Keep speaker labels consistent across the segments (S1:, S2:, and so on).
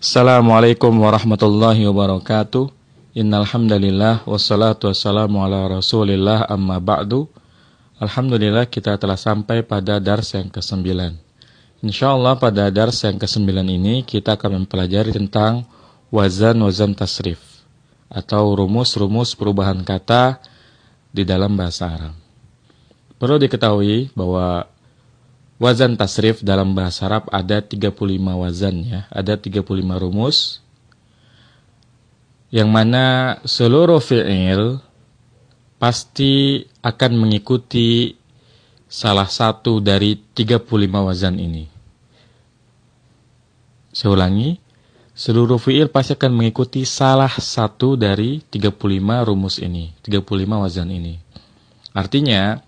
S1: Assalamualaikum warahmatullahi wabarakatuh. Innal hamdalillah wassalatu wassalamu ala Rasulillah amma ba'du. Alhamdulillah kita telah sampai pada dars yang ke-9. Insyaallah pada dars yang ke-9 ini kita akan mempelajari tentang wazan tasrif atau rumus-rumus perubahan kata di dalam bahasa Arab. Perlu diketahui bahwa wazan tasrif dalam bahasa Arab ada 35 wazannya, ada 35 rumus, yang mana seluruh fi'il pasti akan mengikuti salah satu dari 35 wazan ini. Saya ulangi, seluruh fi'il pasti akan mengikuti salah satu dari 35 rumus ini, 35 wazan ini. Artinya,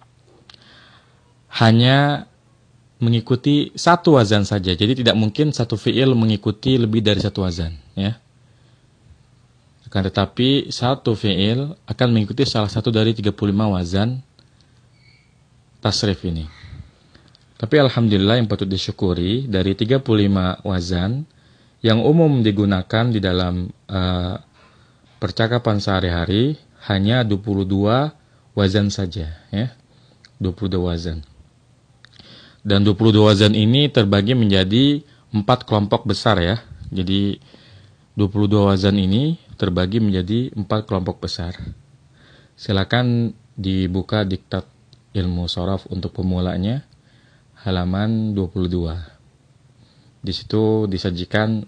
S1: hanya mengikuti satu wazan saja. Jadi tidak mungkin satu fi'il mengikuti lebih dari satu wazan, ya. Akan tetapi satu fi'il akan mengikuti salah satu dari 35 wazan tasrif ini. Tapi alhamdulillah yang patut disyukuri, dari 35 wazan yang umum digunakan di dalam percakapan sehari-hari hanya 22 wazan saja, ya. 22 wazan. Dan 22 wazan ini terbagi menjadi 4 kelompok besar, ya. Jadi 22 wazan ini terbagi menjadi 4 kelompok besar. Silakan dibuka diktat ilmu sharaf untuk pemulanya, halaman 22. Di situ disajikan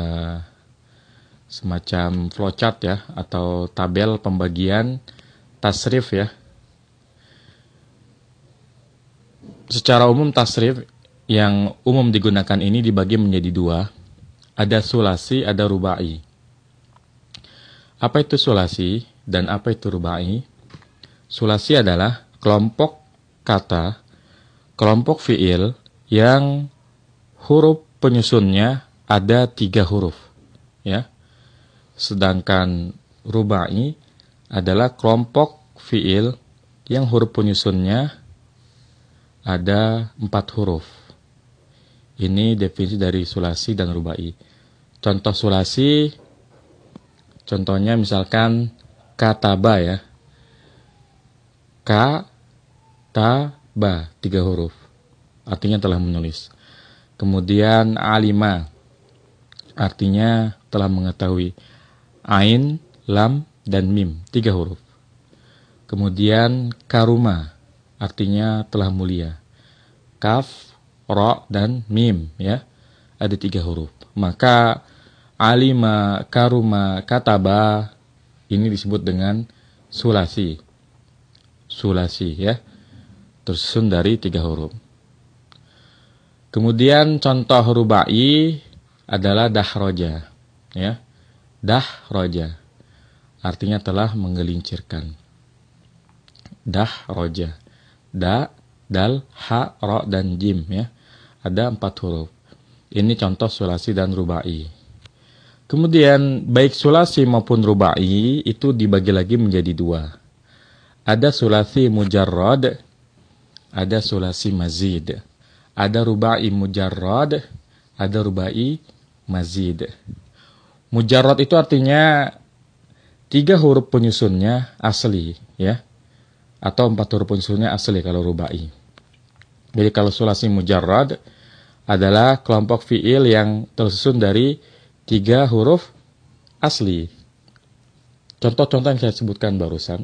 S1: semacam flowchart, ya, atau tabel pembagian tasrif, ya. Secara umum tasrif yang umum digunakan ini dibagi menjadi dua. Ada sulasi, ada rubai. Apa itu sulasi dan apa itu rubai? Sulasi adalah kelompok kata, kelompok fi'il yang huruf penyusunnya ada 3 huruf, ya. Sedangkan rubai adalah kelompok fi'il yang huruf penyusunnya ada 4 huruf. Ini definisi dari sulasi dan rubai. Contoh sulasi, contohnya misalkan kataba, ya. Ka-ta-ba, 3 huruf. Artinya telah menulis. Kemudian alima, artinya telah mengetahui. Ain, lam, dan mim, 3 huruf. Kemudian karuma, artinya telah mulia. Kaf, ro, dan mim, ya. Ada 3 huruf. Maka alima, karuma, kataba ini disebut dengan sulasi. Sulasi, ya. Tersusun dari 3 huruf. Kemudian contoh rubai adalah dahroja, ya. Dahroja artinya telah menggelincirkan. Dahroja. Da, dal, ha, ro, dan jim, ya. Ada 4 huruf. Ini contoh sulasi dan rubai. Kemudian baik sulasi maupun rubai itu dibagi lagi menjadi 2. Ada sulasi mujarrad, ada sulasi mazid. Ada rubai mujarrad, ada rubai mazid. Mujarrad itu artinya 3 huruf penyusunnya asli, ya. Atau 4 huruf penyusunnya asli kalau rubai. Jadi kalau sulasi mujarrad adalah kelompok fi'il yang tersusun dari 3 huruf asli. Contoh-contoh yang saya sebutkan barusan,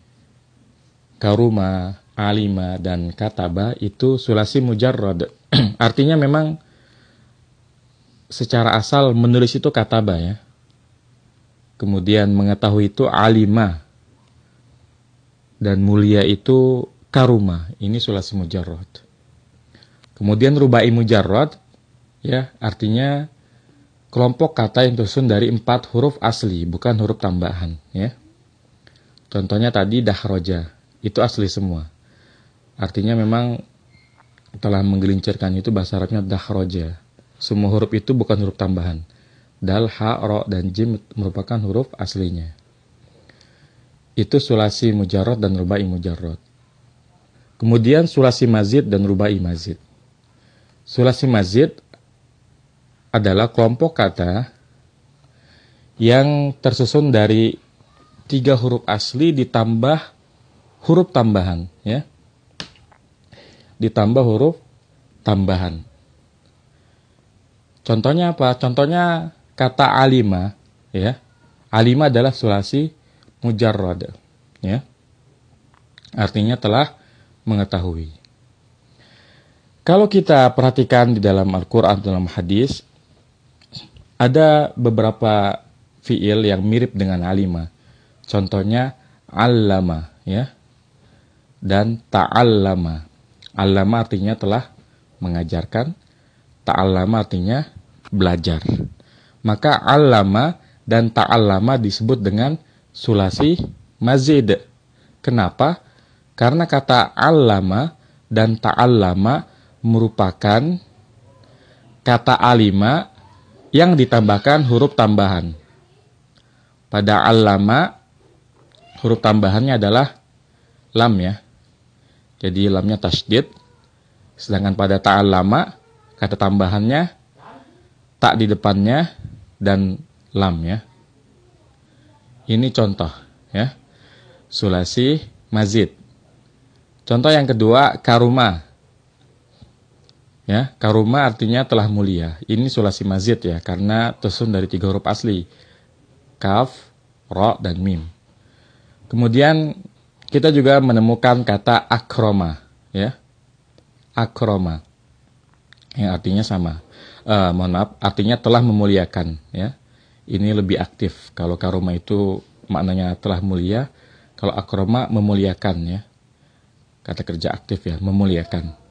S1: karuma, alima, dan kataba itu sulasi mujarrad. Artinya memang secara asal menulis itu kataba, ya. Kemudian mengetahui itu alima. Dan mulia itu karuma. Ini sulasi mujarrad. Kemudian rubai mujarrad, ya, artinya kelompok kata yang tersusun dari 4 huruf asli, bukan huruf tambahan, ya. Contohnya tadi dahroja, itu asli semua. Artinya memang telah menggelincirkan, itu bahasa Arabnya dahroja. Semua huruf itu bukan huruf tambahan. Dal, ha, ro, dan jim merupakan huruf aslinya. Itu sulasi mujarrad dan rubai mujarrad. Kemudian sulasi mazid dan rubai mazid. Sulasi mazid adalah kelompok kata yang tersusun dari 3 huruf asli ditambah huruf tambahan, ya. Ditambah huruf tambahan. Contohnya apa? Contohnya kata alima, ya. Alima adalah sulasi mujarrad, ya. Artinya telah mengetahui. Kalau kita perhatikan di dalam Al-Quran, dalam hadis, ada beberapa fiil yang mirip dengan alima. Contohnya allama, ya, dan ta'allama. Allama artinya telah mengajarkan, ta'allama artinya belajar. Maka allama dan ta'allama disebut dengan sulasi mazid. Kenapa? Karena kata allama dan ta'allama merupakan kata alima yang ditambahkan huruf tambahan. Pada allama, huruf tambahannya adalah lam, ya. Jadi lamnya tasydid. Sedangkan pada ta'allama, kata tambahannya tak di depannya dan lam, ya. Ini contoh, ya. Sulasi mazid. Contoh yang kedua, karuma. Ya, karuma artinya telah mulia. Ini sulasi mazid, ya, karena tersusun dari 3 huruf asli. Kaf, ro, dan mim. Kemudian kita juga menemukan kata akroma, ya. Akroma. Yang artinya sama. Artinya telah memuliakan, ya. Ini lebih aktif. Kalau karuma itu maknanya telah mulia, kalau akroma memuliakan, ya. Kata kerja aktif, ya, memuliakan.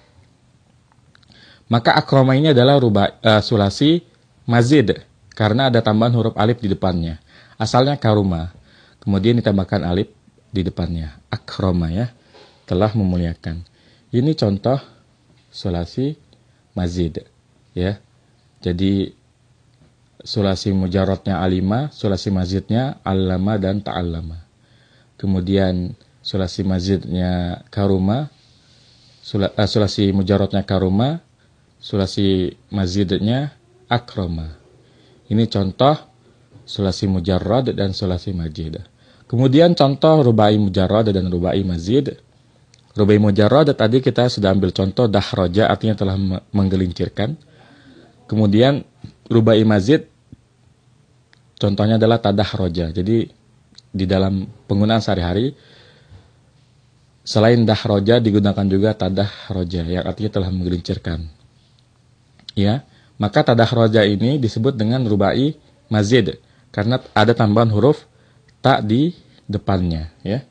S1: Maka akroma ini adalah sulasi mazid karena ada tambahan huruf alif di depannya. Asalnya karuma, kemudian ditambahkan alif di depannya. Akroma, ya, telah memuliakan. Ini contoh sulasi mazid, ya. Jadi sulasi mujarradnya alima, sulasi mazidnya allama dan ta'allama. Kemudian sulasi mazidnya karuma, sulasi mujarradnya karuma, sulasi mazidnya akroma. Ini contoh sulasi mujarrad dan sulasi mazid. Kemudian contoh rubai mujarrad dan rubai mazid. Rubai mujarrad tadi kita sudah ambil contoh dahraja, artinya telah menggelincirkan. Kemudian rubai mazid contohnya adalah tadahraja. Jadi di dalam penggunaan sehari-hari selain dahraja digunakan juga tadahraja yang artinya telah menggelincirkan. Ya, maka tadahraja ini disebut dengan rubai mazid karena ada tambahan huruf tak di depannya, ya.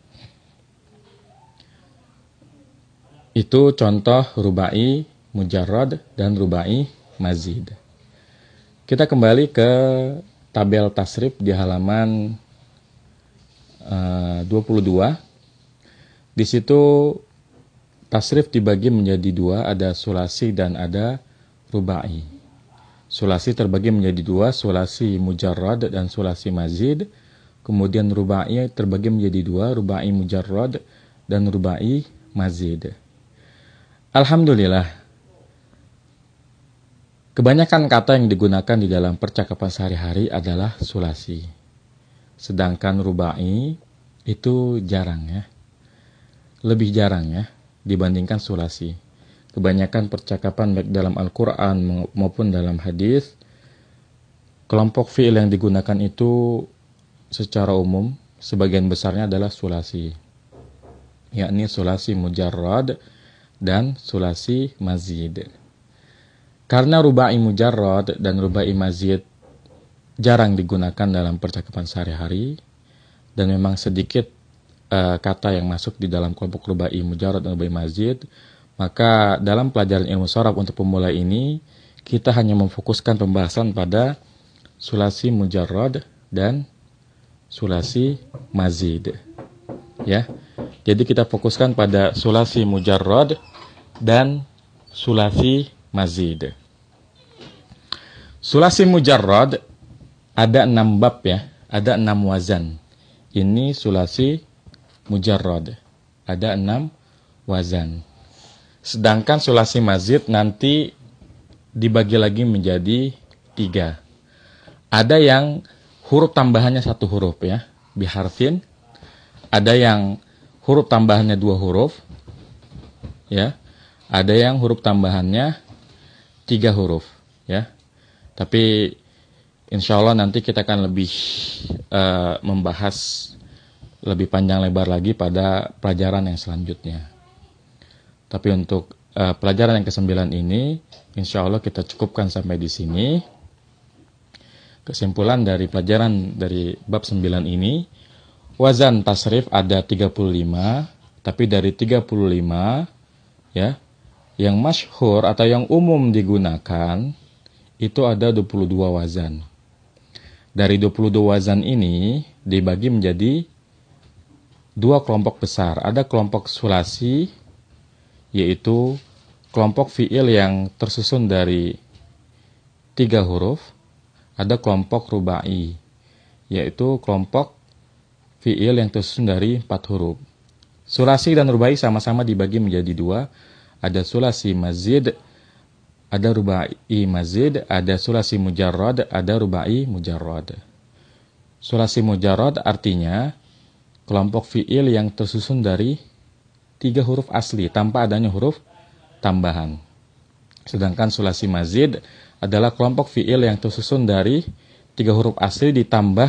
S1: Itu contoh rubai mujarrad dan rubai mazid. Kita kembali ke tabel tasrif di halaman 22. Di situ tasrif dibagi menjadi 2, ada sulasi dan ada rubai. Sulasi terbagi menjadi 2, sulasi mujarrad dan sulasi mazid. Kemudian rubai terbagi menjadi 2, rubai mujarrad dan rubai mazid. Alhamdulillah, kebanyakan kata yang digunakan di dalam percakapan sehari-hari adalah sulasi. Sedangkan rubai itu jarang, ya. Lebih jarang, ya, dibandingkan sulasi. Kebanyakan percakapan baik dalam Al-Quran maupun dalam hadis, kelompok fi'il yang digunakan itu secara umum sebagian besarnya adalah sulasi, yakni sulasi mujarrad dan sulasi mazid. Karena rubai mujarrad dan rubai mazid jarang digunakan dalam percakapan sehari-hari dan memang sedikit kata yang masuk di dalam kelompok rubai mujarrad dan rubai mazid, maka dalam pelajaran ilmu sharaf untuk pemula ini kita hanya memfokuskan pembahasan pada sulasi mujarrad dan sulasi mazid, ya. Jadi kita fokuskan pada sulasi mujarrad dan sulasi mazid. Sulasi mujarrad ada 6 bab, ya, ada 6 wazan. Ini sulasi mujarrad, ada 6 wazan. Sedangkan sulasi mazid nanti dibagi lagi menjadi 3. Ada yang huruf tambahannya 1 huruf ya, biharfin. Ada yang huruf tambahannya 2 huruf ya. Ada yang huruf tambahannya 3 huruf ya. Tapi insya Allah nanti kita akan lebih membahas lebih panjang lebar lagi pada pelajaran yang selanjutnya. Tapi untuk pelajaran yang ke-9 ini, insya Allah kita cukupkan sampai di sini. Kesimpulan dari pelajaran dari bab 9 ini, wazan tasrif ada 35, tapi dari 35 ya, yang masyhur atau yang umum digunakan itu ada 22 wazan. Dari 22 wazan ini dibagi menjadi 2 kelompok besar. Ada kelompok sulasi, yaitu kelompok fi'il yang tersusun dari 3 huruf. Ada kelompok rubai, yaitu kelompok fi'il yang tersusun dari 4 huruf. Sulasi dan rubai sama-sama dibagi menjadi 2. Ada sulasi mazid, ada rubai mazid, ada sulasi mujarrad, ada rubai mujarrad. Sulasi mujarrad artinya kelompok fi'il yang tersusun dari 3 huruf asli tanpa adanya huruf tambahan. Sedangkan sulasi mazid adalah kelompok fi'il yang tersusun dari 3 huruf asli ditambah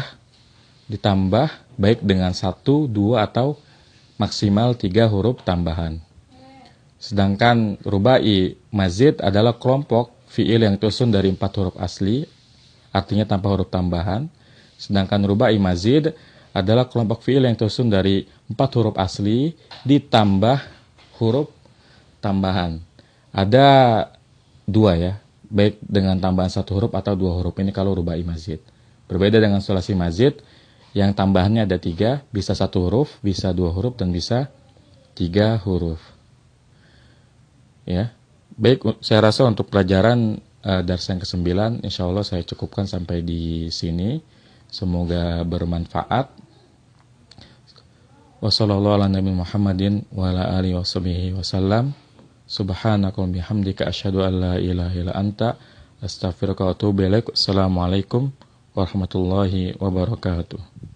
S1: baik dengan 1, 2 atau maksimal 3 huruf tambahan. Sedangkan rubai mazid adalah kelompok fi'il yang tersusun dari 4 huruf asli, artinya tanpa huruf tambahan. Sedangkan rubai mazid adalah kelompok fi'il yang tersusun dari 4 huruf asli ditambah huruf tambahan. Ada 2 ya, baik dengan tambahan 1 huruf atau 2 huruf. Ini kalau rubai mazid. Berbeda dengan sulasi mazid yang tambahannya ada 3, bisa 1 huruf, bisa 2 huruf, dan bisa 3 huruf. Ya, baik, saya rasa untuk pelajaran dars yang ke-9, insya Allah saya cukupkan sampai di sini. Semoga bermanfaat. Wassallallahu ala nabi Muhammadin wa ala alihi wasallam. Subhanakallahumma bihamdika asyhadu an la ilaha illa anta astaghfiruka wa atubu ilaik. Assalamualaikum warahmatullahi wabarakatuh.